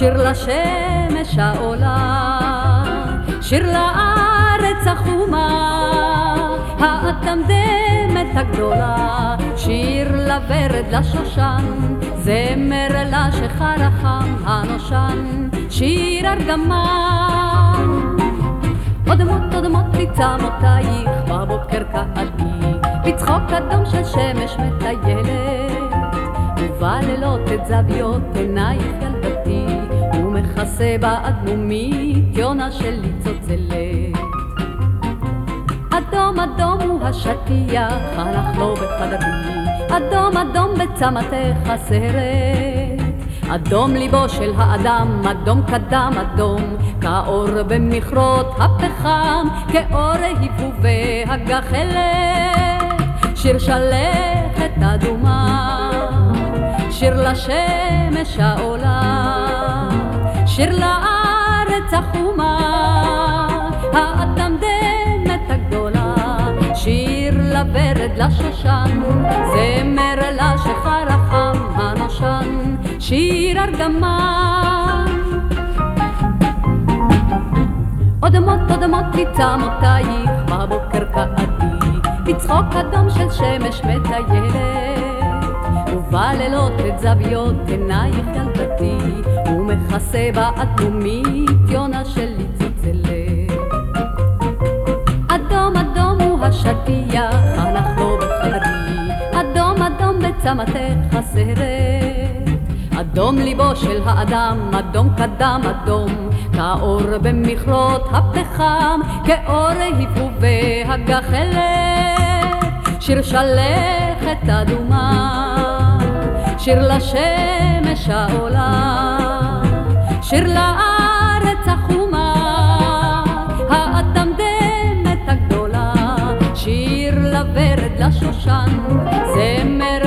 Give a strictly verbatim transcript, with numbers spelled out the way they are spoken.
שיר לשמש העולה, שיר לארץ החומה, האטמדמת הגדולה, שיר לוורד לשושן, זמר לשחר החם הנושן, שיר ארגמן. אודמות אודמות לצמותייך בבוקר קעתי, בצחוק אדום של שמש מטיילת, ובלילות את זוויות עינייך ילדתי, ומכסה באדמומית יונה שלי צוצלת. אדום אדום הוא השטיח הלך לו בחדרי, אדום אדום בצמתך הסרט, אדום ליבו של האדם, אדום קדם אדום, כאור במכרות הפחם, כאור היבובי הגחלת. שיר שלכת אדומה, שיר לשמש העולה, שיר לארץ החומה, האטמדמת הגדולה, שיר לוורד לשושן, זמר לשחר החם הנושן, שיר ארגמן. אודמות אודמות לצמותייך בבוקר קעתי, בצחוק אדום של שמש מטיילת, ובלילות את זוויות עינייך ילדתי, ומכסה באדמומית יונה שלי צוצלת. אדום אדום הוא השטיח הלך לו בחדרי, אדום אדום בצמתך הסרט, אדום ליבו של האדם, אדום קדם אדום, כאור במכרות הפחם, כאור היבובי הגחלת. שיר שלכת אדומה, שיר לשמש העולה, שיר לארץ החומה, האטמדמת הגדולה, שיר לוורד לשושן, זמר